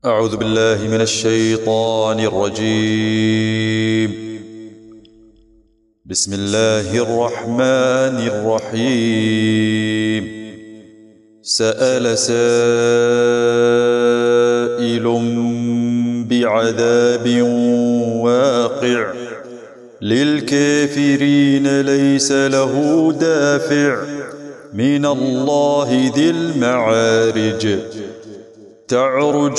أعوذ بالله من الشيطان الرجيم. بسم الله الرحمن الرحيم. سأل سائل بعذاب واقع للكافرين ليس له دافع من الله ذي المعارج. تعرج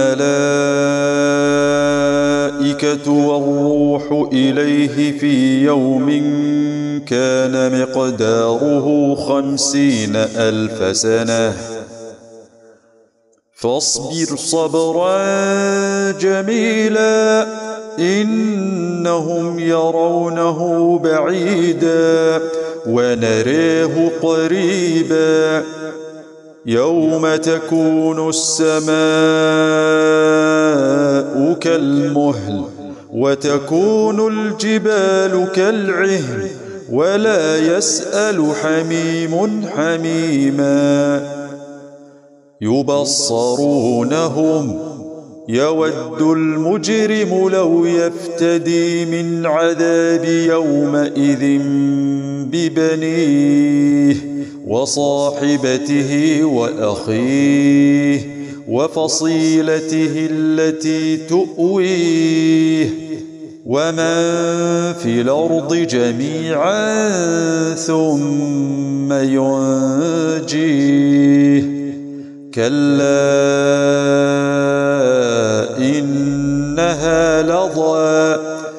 الملائكة والروح إليه في يوم كان مقداره 50,000 سنة فاصبر صبرا جميلا إنهم يرونه بعيدا ونراه قريبا يوم تكون السماء كالمهل وتكون الجبال كالعهن ولا يسأل حميم حميما يبصرونهم يود المجرم لو يفتدي من عذاب يومئذ ببنيه وصاحبته وأخيه وفصيلته التي تؤويه ومن في الأرض جميعا ثم ينجيه كلا إنها لظى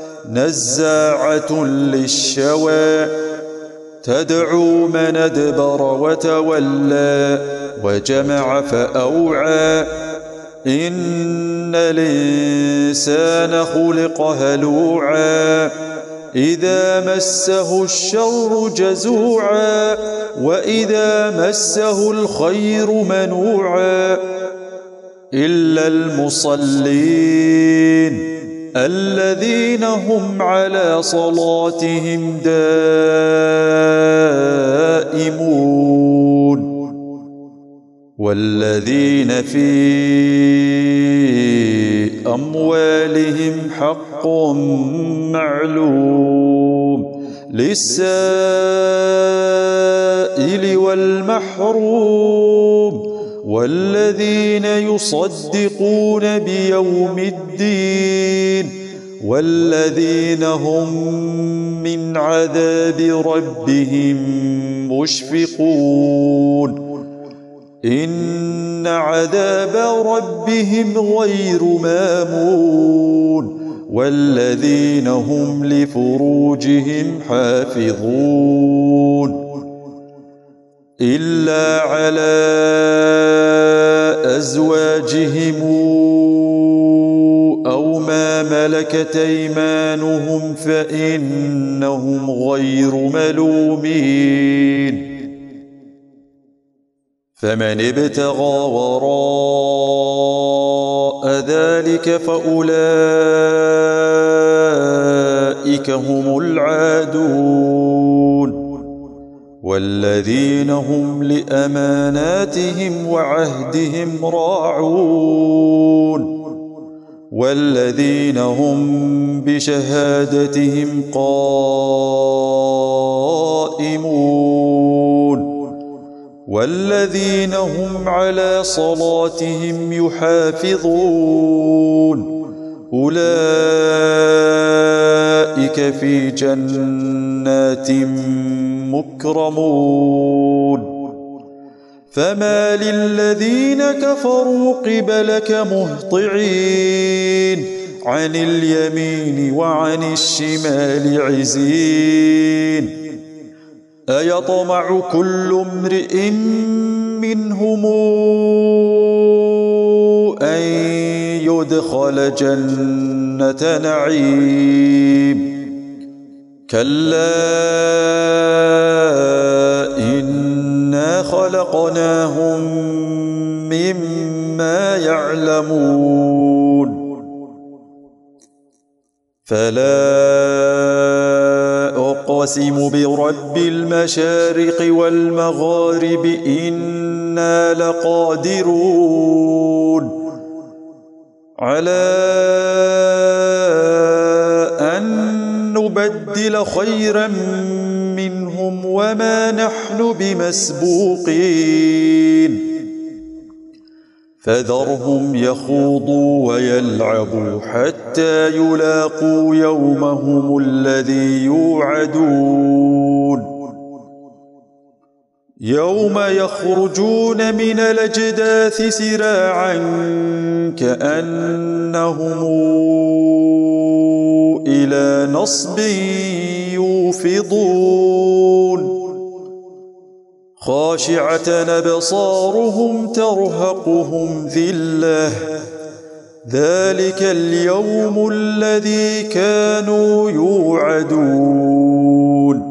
نزاعة للشوى تدعو من أدبر وتولى وجمع فأوعى إن الإنسان خلق هلوعا إذا مسه الشر جزوعا وإذا مسه الخير منوعا إلا المصلين الذين هم على صلاتهم دائمون والذين في أموالهم حق معلوم للسائل والمحروم والذين يصدقون بيوم الدين والذين هم من عذاب ربهم مشفقون إن عذاب ربهم غير مامون والذين هم لفروجهم حافظون إلا على أزواجهم أو ما ملكت أيمانهم فإنهم غير ملومين فمن ابتغى وراء ذلك فأولئك هم العادون والذين هم لأماناتهم وعهدهم راعون والذين هم بشهادتهم قائمون والذين هم على صلاتهم يحافظون أولئك في جنات مكرمون فما للذين كفروا قبلك مهطعين عن اليمين وعن الشمال عزين أيطمع كل امرئ منهم أن يدخل جنة نعيم كلا إنا خلقناهم مما يعلمون فلا أقسم برب المشارق والمغارب إنا لقادرون على أن نبدل خيرا منهم وما نحن بمسبوقين فذرهم يخوضوا ويلعبوا حتى يلاقوا يومهم الذي يوعدون يوم يخرجون من الأجداث سراعا كأنهم إلى نصب يوفضون خاشعة أبصارهم ترهقهم ذلة ذلك اليوم الذي كانوا يوعدون